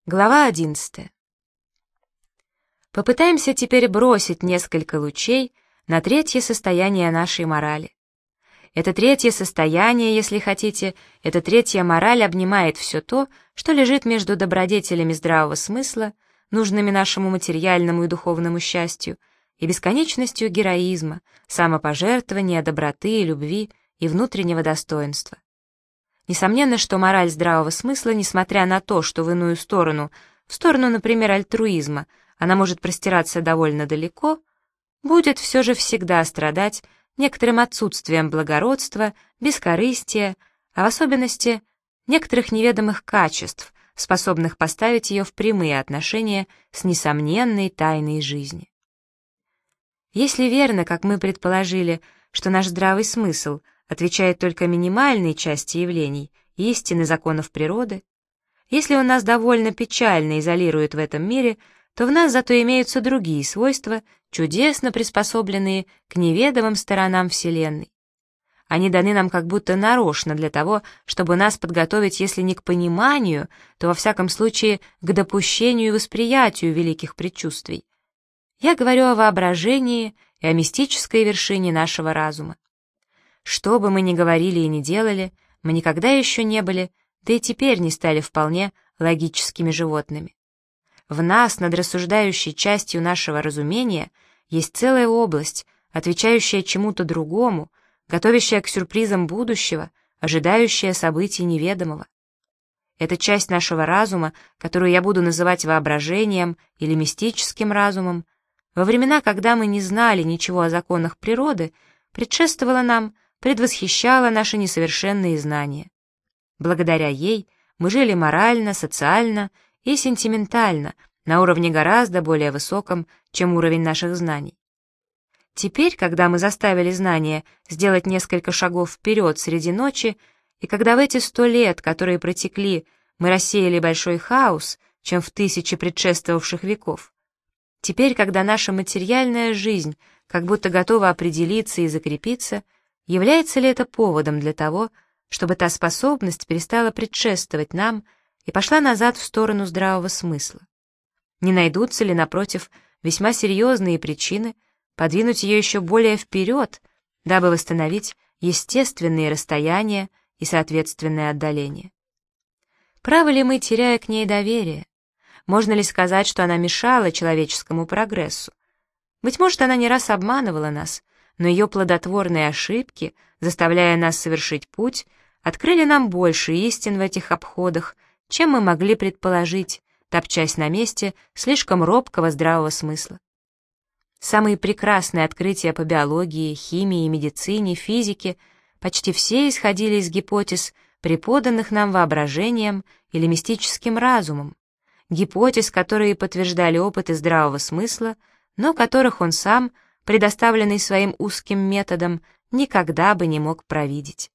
Глава 11. Попытаемся теперь бросить несколько лучей на третье состояние нашей морали. Это третье состояние, если хотите, эта третья мораль обнимает все то, что лежит между добродетелями здравого смысла, нужными нашему материальному и духовному счастью, и бесконечностью героизма, самопожертвования, доброты, любви и внутреннего достоинства. Несомненно, что мораль здравого смысла, несмотря на то, что в иную сторону, в сторону, например, альтруизма, она может простираться довольно далеко, будет все же всегда страдать некоторым отсутствием благородства, бескорыстия, а в особенности некоторых неведомых качеств, способных поставить ее в прямые отношения с несомненной тайной жизни. Если верно, как мы предположили, что наш здравый смысл отвечает только минимальной части явлений и истины законов природы, если он нас довольно печально изолирует в этом мире, то в нас зато имеются другие свойства, чудесно приспособленные к неведомым сторонам Вселенной. Они даны нам как будто нарочно для того, чтобы нас подготовить, если не к пониманию, то во всяком случае к допущению и восприятию великих предчувствий. Я говорю о воображении и о мистической вершине нашего разума. Что бы мы ни говорили и ни делали, мы никогда еще не были, да и теперь не стали вполне логическими животными. В нас, над рассуждающей частью нашего разумения, есть целая область, отвечающая чему-то другому, готовящая к сюрпризам будущего, ожидающая событий неведомого. Эта часть нашего разума, которую я буду называть воображением или мистическим разумом, во времена, когда мы не знали ничего о законах природы, предшествовала нам, предвосхищала наши несовершенные знания. Благодаря ей мы жили морально, социально и сентиментально, на уровне гораздо более высоком, чем уровень наших знаний. Теперь, когда мы заставили знания сделать несколько шагов вперед среди ночи, и когда в эти 100 лет, которые протекли, мы рассеяли большой хаос, чем в 1000 предшествовавших веков, теперь, когда наша материальная жизнь как будто готова определиться и закрепиться, является ли это поводом для того, чтобы та способность перестала предшествовать нам и пошла назад в сторону здравого смысла? Не найдутся ли, напротив, весьма серьезные причины подвинуть ее еще более вперед, дабы восстановить естественные расстояния и соответственное отдаление? Правы ли мы, теряя к ней доверие? Можно ли сказать, что она мешала человеческому прогрессу? Быть может, она не раз обманывала нас, но ее плодотворные ошибки, заставляя нас совершить путь, открыли нам больше истин в этих обходах, чем мы могли предположить, топчась на месте слишком робкого здравого смысла. Самые прекрасные открытия по биологии, химии, медицине, физике почти все исходили из гипотез, преподанных нам воображением или мистическим разумом, гипотез, которые подтверждали опыты здравого смысла, но которых он сам, предоставленный своим узким методом, никогда бы не мог провидеть.